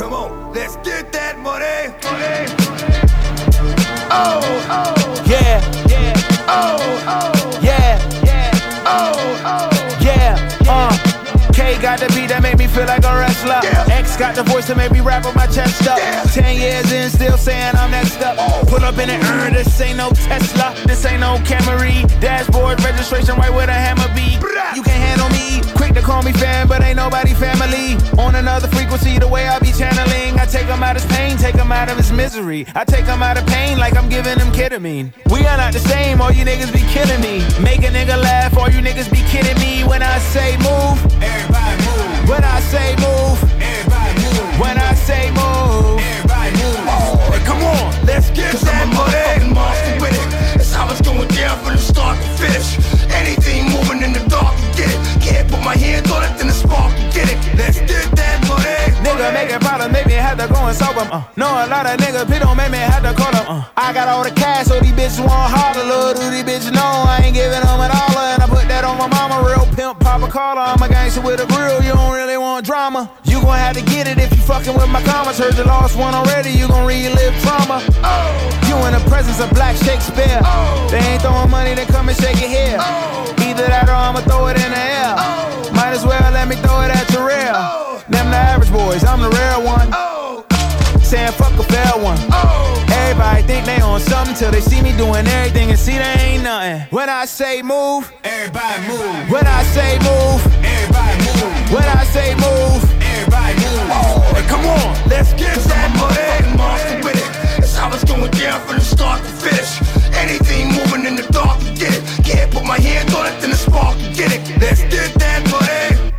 Oh, oh, yeah, yeah, oh, oh, yeah, yeah, oh, oh, yeah, uh. K got the beat that make me feel like a wrestler. Yeah. X got the voice that make me rap with my chest up. Yeah. Ten years in, still saying I'm next up. Oh. Pull up in the urn, this ain't no Tesla, this ain't no Camry. Dashboard registration right with a hammer beat. You can't handle me. Quick to call me fan, but ain't nobody family. On another frequency, the way I be channeling. I take him out of his pain, take him out of his misery. I take him out of pain like I'm giving him ketamine. We are not the same, all you niggas be killing me. Make a nigga laugh, all you niggas be kidding me. When I say move, everybody move. When I say move, everybody move. When I say move, everybody move. Oh, hey, come on, let's get that money. Monster with it. That's how it's going down from the start to finish. Anything moving in the dark, you get it. Can't put my hands on it, then the spark, you get it. Let's get that money. Nigga making problems, make me have to go and solve them. Uh. Know a lot of niggas, but don't make me have to call them. Uh. I got all the cash, so these bitches want harder. Little do these bitches know I ain't giving them a dollar. And I put that on my mama, real pimp, pop a collar. I'm a gangster with a grill, you don't really want drama. You gon' have to get it if you fucking with my commas. Heard you lost one already, you gon' relive trauma. Oh. You in the presence of Black Shakespeare. Oh. They ain't throwing money, they come and shake it here. Oh. Either that or I'ma throw it in the air. Oh. Might as well let me throw it at your rear. Oh. Them the average boys, I'm the rare one. Oh. Saying fuck a fair one. Oh. Everybody think they on something till they see me doing everything and see they ain't nothing. When I say move, everybody move. When I say move, everybody move. When I say move, everybody move. Oh. Hey, come on, let's get that money. Monster with it. That's how it's going down from the start to finish. Anything moving in the dark, you get it. Can't put my hands on it, then the spark, you get it. Let's get that money.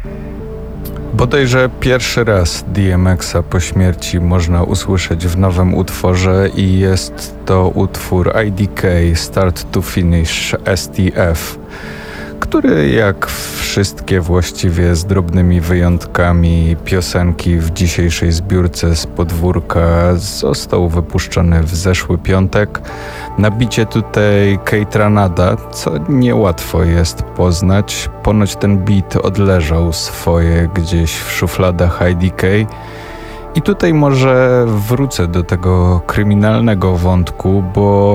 Bodajże pierwszy raz D M X-a po śmierci można usłyszeć w nowym utworze i jest to utwór I D K Start to Finish S T F, który jak wszystkie właściwie z drobnymi wyjątkami piosenki w dzisiejszej zbiórce z podwórka został wypuszczony w zeszły piątek. Na bicie tutaj K-Tranada, co niełatwo jest poznać. Ponoć ten beat odleżał swoje gdzieś w szufladach I D K. I tutaj może wrócę do tego kryminalnego wątku, bo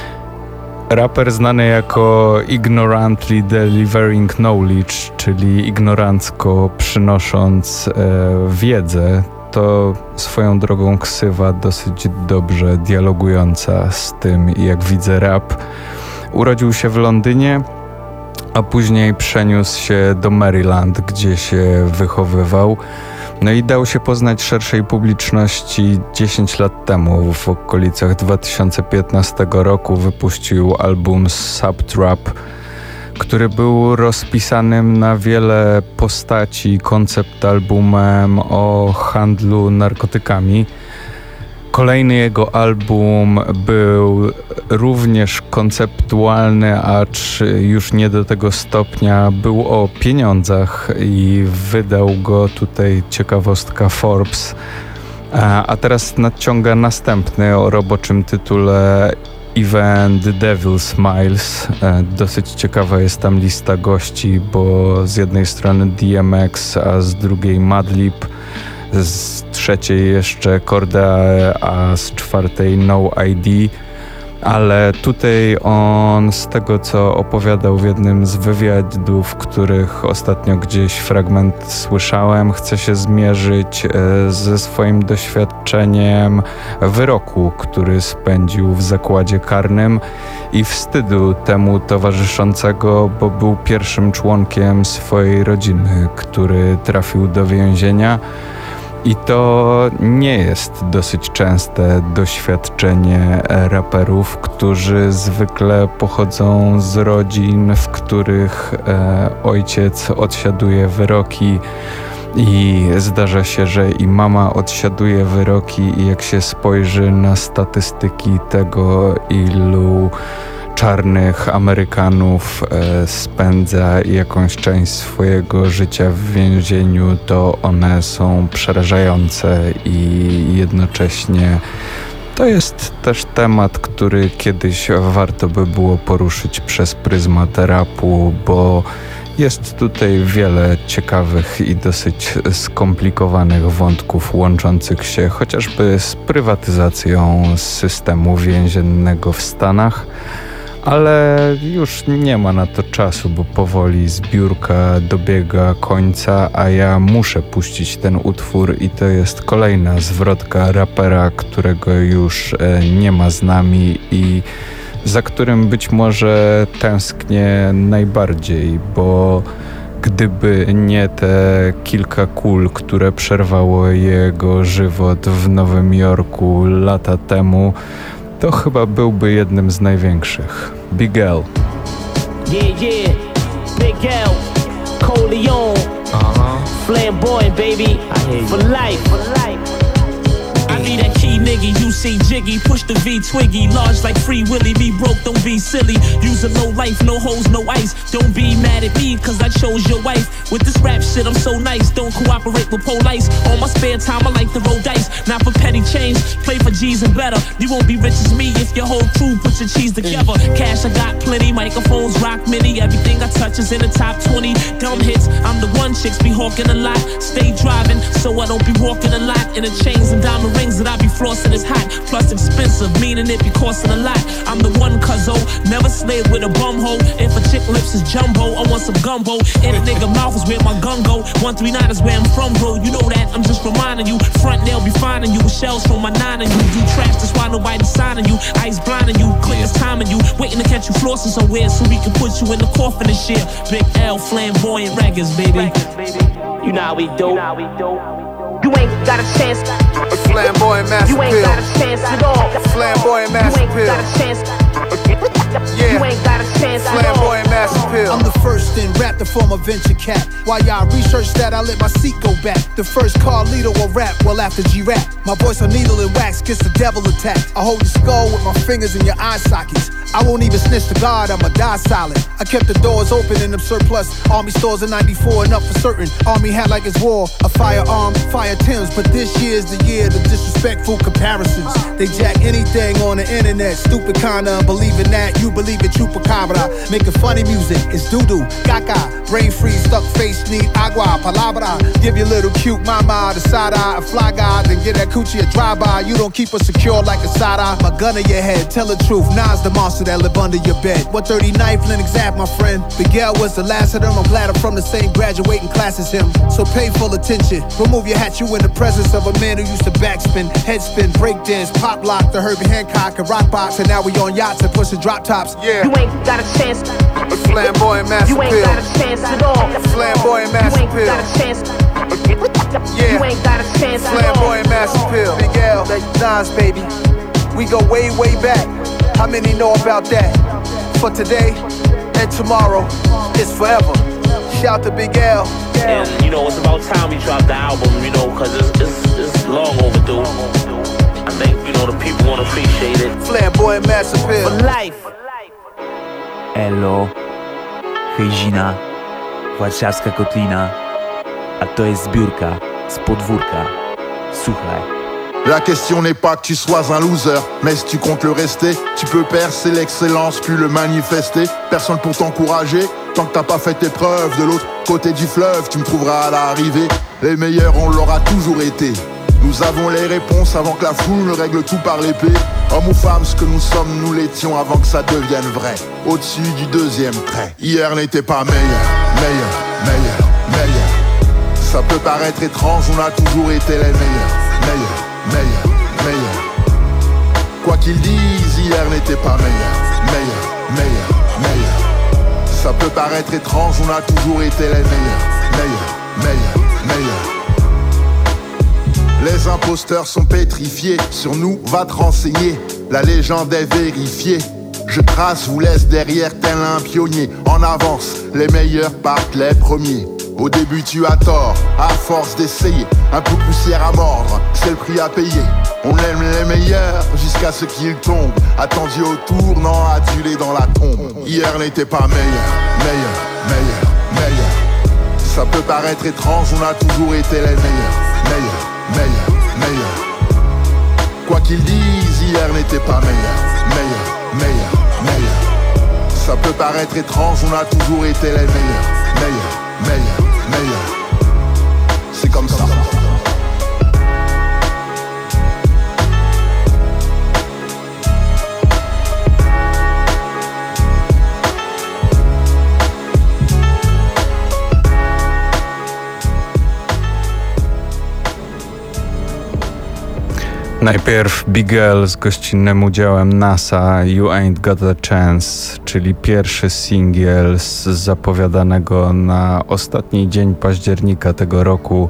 raper znany jako Ignorantly Delivering Knowledge, czyli ignorancko przynosząc e, wiedzę, to swoją drogą ksywa dosyć dobrze dialogująca z tym, jak widzę rap. Urodził się w Londynie, a później przeniósł się do Maryland, gdzie się wychowywał. No i dał się poznać szerszej publiczności dziesięć lat temu. W okolicach dwa tysiące piętnastego roku wypuścił album Subtrap, który był rozpisanym na wiele postaci, koncept albumem o handlu narkotykami. Kolejny jego album był również konceptualny, acz już nie do tego stopnia. Był o pieniądzach i wydał go tutaj ciekawostka Forbes. A teraz nadciąga następny o roboczym tytule Even the Devil Smiles. Dosyć ciekawa jest tam lista gości, bo z jednej strony D M X, a z drugiej Madlib, z trzeciej jeszcze Cordae, a z czwartej No I D. Ale tutaj on, z tego co opowiadał w jednym z wywiadów, których ostatnio gdzieś fragment słyszałem, chce się zmierzyć ze swoim doświadczeniem wyroku, który spędził w zakładzie karnym i wstydu temu towarzyszącego, bo był pierwszym członkiem swojej rodziny, który trafił do więzienia. I to nie jest dosyć częste doświadczenie raperów, którzy zwykle pochodzą z rodzin, w których e, ojciec odsiaduje wyroki i zdarza się, że i mama odsiaduje wyroki, i jak się spojrzy na statystyki tego, ilu czarnych Amerykanów e, spędza jakąś część swojego życia w więzieniu, to one są przerażające i jednocześnie to jest też temat, który kiedyś warto by było poruszyć przez pryzmat rapu, bo jest tutaj wiele ciekawych i dosyć skomplikowanych wątków łączących się chociażby z prywatyzacją systemu więziennego w Stanach. Ale już nie ma na to czasu, bo powoli zbiórka dobiega końca, a ja muszę puścić ten utwór i to jest kolejna zwrotka rapera, którego już nie ma z nami i za którym być może tęsknię najbardziej, bo gdyby nie te kilka kul, które przerwało jego żywot w Nowym Jorku lata temu, to chyba byłby jednym z największych. Big L. Yeah, yeah, Big L, Coleon, uh-huh. Flamboyant, baby, for life, for life. I need that key nigga, you see Jiggy, push the V Twiggy, large like Free Willy, me broke, don't be silly. Use a low life, no hoes, no ice. Don't be mad at me, cause I chose your wife. With this rap shit, I'm so nice, don't cooperate with police. On my spare time, I like to roll dice, not for petty change, play for G's and better. You won't be rich as me if your whole crew put your cheese together. Cash, I got plenty, microphones, rock mini, everything I touch is in the top twenty. Dumb hits, I'm the one, chicks be hawking a lot. Stay driving, so I don't be walking a lot. In the chains and diamond rings that I be flossing is hot, plus expensive, meaning it be costing a lot. I'm the one cuzzo, never slave with a bum hole. If a chick lips is jumbo, I want some gumbo. In a nigga mouth is where my gun go. one three nine is where I'm from, bro. You know that, I'm just reminding you. Front nail be finding you with shells from my nine and you. Do trash, that's why nobody's signing you. Ice blinding you, quick as timing you. Waiting to catch you flossing somewhere so we can put you in the coffin this year. Big L, flamboyant records, baby. You know how we do. You ain't got a chance. Flamboyant mass You ain't appeal. got a chance at all. Flamboyant mass You ain't appeal. got a chance. Yeah. You ain't got a chance at all. Flamboyant mass appeal. I'm the first in rap to form a venture cap. While y'all research that, I let my seat go back. The first car leader will rap well after G-Rap. My voice on needle and wax gets the devil attack. I hold your skull with my fingers in your eye sockets. I won't even snitch to God, I'ma die solid. I kept the doors open in them surplus Army stores in ninety-four and up for certain. Army hat like it's war, a firearm, fire Timbs. But this year's the year, the disrespectful comparisons. They jack anything on the internet, stupid kinda. Believing that, you believe it, chupacabra. Making funny music, it's doo-doo, gaga. Brain freeze, stuck face, need agua, palabra. Give your little cute mama the side eye, a fly guy, then get that coochie a drive-by. You don't keep her secure like a side-eye. My gun in your head, tell the truth, Nas the monster that live under your bed. one thirty-ninth Linux Ave, my friend. Miguel was the last of them. I'm glad I'm from the same graduating class as him. So pay full attention. Remove your hat, you in the presence of a man who used to backspin, headspin, breakdance, pop lock, the Herbie Hancock and rock box, and now we on yachts and pushing drop tops. Yeah. You ain't got a chance. Flamboyant mass You ain't appeal. got a chance at all. Flamboyant mass You ain't appeal. got a chance. Yeah. You ain't got a chance at all. Flamboyant mass appeal. Big L, Nas, baby. We go way, way back. How many know about that? For today and tomorrow, it's forever. Shout to Big L. And you know, it's about time we drop the album, you know, cause it's, it's, it's long overdue. I think, you know, the people wanna appreciate it. Flamboyant mass appeal. For life. Elo, Hejzina, warszawska kotlina, a to jest zbiórka z podwórka. Słuchaj. La question n'est pas que tu sois un loser, mais si tu comptes le rester, tu peux percer l'excellence puis le manifester. Personne pour t'encourager, tant que t'as pas fait tes preuves. De l'autre côté du fleuve, tu me trouveras à l'arrivée. Les meilleurs, on l'aura toujours été. Nous avons les réponses avant que la foule ne règle tout par l'épée. Hommes ou femmes, ce que nous sommes, nous l'étions avant que ça devienne vrai. Au-dessus du deuxième trait. Hier n'était pas meilleur, meilleur, meilleur, meilleur. Ça peut paraître étrange, on a toujours été les meilleurs, meilleurs, meilleurs, meilleurs. Quoi qu'ils disent, hier n'était pas meilleur, meilleur, meilleur, meilleur. Ça peut paraître étrange, on a toujours été les meilleurs, meilleurs, meilleurs, meilleurs. Les imposteurs sont pétrifiés. Sur nous, va te renseigner. La légende est vérifiée. Je trace, vous laisse derrière tel un pionnier. En avance, les meilleurs partent les premiers. Au début tu as tort, à force d'essayer. Un peu poussière à mordre, c'est le prix à payer. On aime les meilleurs jusqu'à ce qu'ils tombent. Attendu au tournant, adulé dans la tombe. Hier n'était pas meilleur, meilleur, meilleur, meilleur. Ça peut paraître étrange, on a toujours été les meilleurs. Meilleurs, meilleurs, meilleurs. Quoi qu'ils disent, hier n'était pas meilleur. Meilleur, meilleur, meilleur. Ça peut paraître étrange, on a toujours été les meilleurs. Meilleurs, meilleurs, meilleurs. C'est comme ça. Najpierw Bigel z gościnnym udziałem NASA You Ain't Got a Chance, czyli pierwszy singiel z zapowiadanego na ostatni dzień października tego roku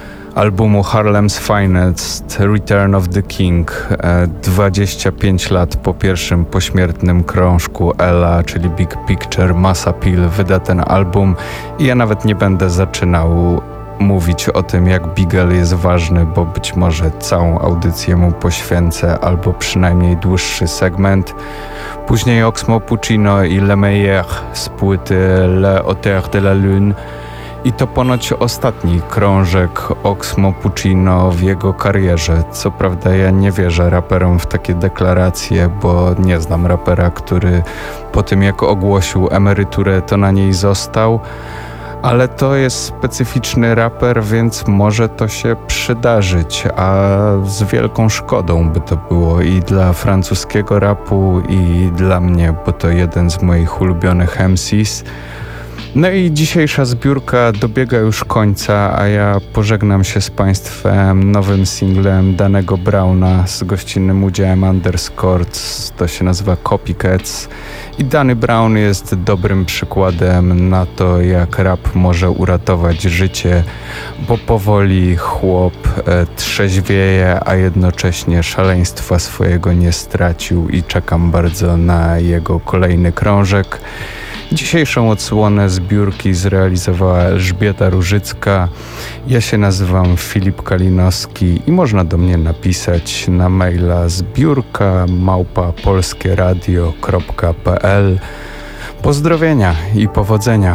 albumu Harlem's Finest Return of the King. dwadzieścia pięć lat po pierwszym pośmiertnym krążku Ella, czyli Big Picture, Mass Appeal wyda ten album i ja nawet nie będę zaczynał mówić o tym, jak Bigel jest ważny, bo być może całą audycję mu poświęcę, albo przynajmniej dłuższy segment. Później Oxmo Puccino i Le Meilleur z płyty Le Hauteur de la Lune. I to ponoć ostatni krążek Oxmo Puccino w jego karierze. Co prawda ja nie wierzę raperom w takie deklaracje, bo nie znam rapera, który po tym jak ogłosił emeryturę, to na niej został. Ale to jest specyficzny raper, więc może to się przydarzyć, a z wielką szkodą by to było i dla francuskiego rapu, i dla mnie, bo to jeden z moich ulubionych M Cs. No i dzisiejsza zbiórka dobiega już końca, a ja pożegnam się z Państwem nowym singlem Danego Browna z gościnnym udziałem Underscords. To się nazywa Copycats. I Danny Brown jest dobrym przykładem na to, jak rap może uratować życie, bo powoli chłop e, trzeźwieje, a jednocześnie szaleństwa swojego nie stracił i czekam bardzo na jego kolejny krążek. Dzisiejszą odsłonę zbiórki zrealizowała Elżbieta Różycka. Ja się nazywam Filip Kalinowski i można do mnie napisać na maila zbiórka małpa polskieradio kropka p l. Pozdrowienia i powodzenia.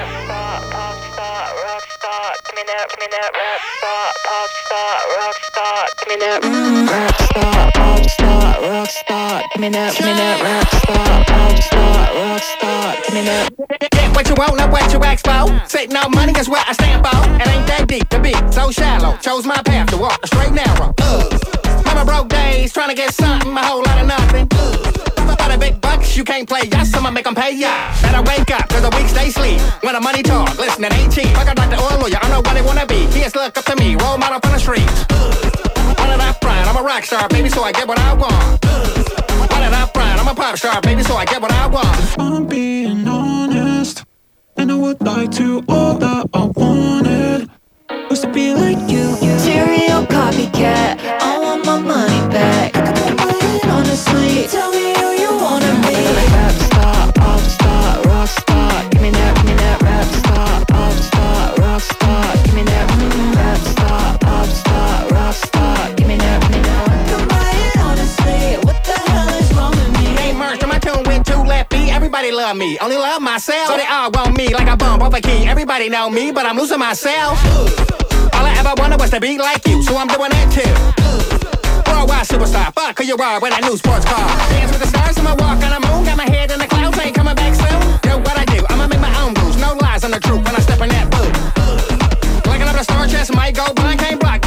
Get what you want, not what you ask for. Sitting on money is what I stand for. It ain't that deep, the beat so shallow. Chose my path to walk the straight narrow. Uh, Mama broke days, trying to get something, a whole lot of nothing. Uh, for the big bucks, you can't play yes, I'ma make them pay ya. Better wake up, cause the weeks they sleep. When the money talk, listen, it ain't cheap. Like a doctor or a lawyer, I know what they wanna be. Kids look up to me, role model from the streets. Why did I front? I'm a rock star, baby, so I get what I want. Why did I front? I'm a pop star, baby, so I get what I want. If I'm being honest, and I would like to, all that I wanted was to be like you. Serial copycat, I want my money back. Honestly, tell me who you wanna be. Rap star, pop star, rock star, give me that, give me that. Rap star, pop star, rock star, give me that. Mm, rap star, pop star, rock star, give me that, give me that. Come by it honestly, what the hell is wrong with me? Ain't merged on my tune with two left feet. Everybody love me, only love myself. So they all want me like a bump off a key. Everybody know me, but I'm losing myself. All I ever wanted was to be like you, so I'm doing that too. Worldwide superstar, fuck who you are with that new sports car. Dance with the stars, I'ma walk on the moon. Got my head in the clouds, ain't coming back soon. Yo, what I do, I'ma make my own rules. No lies on the truth when I step in that booth. Looking up the star chest, might go blind, can't block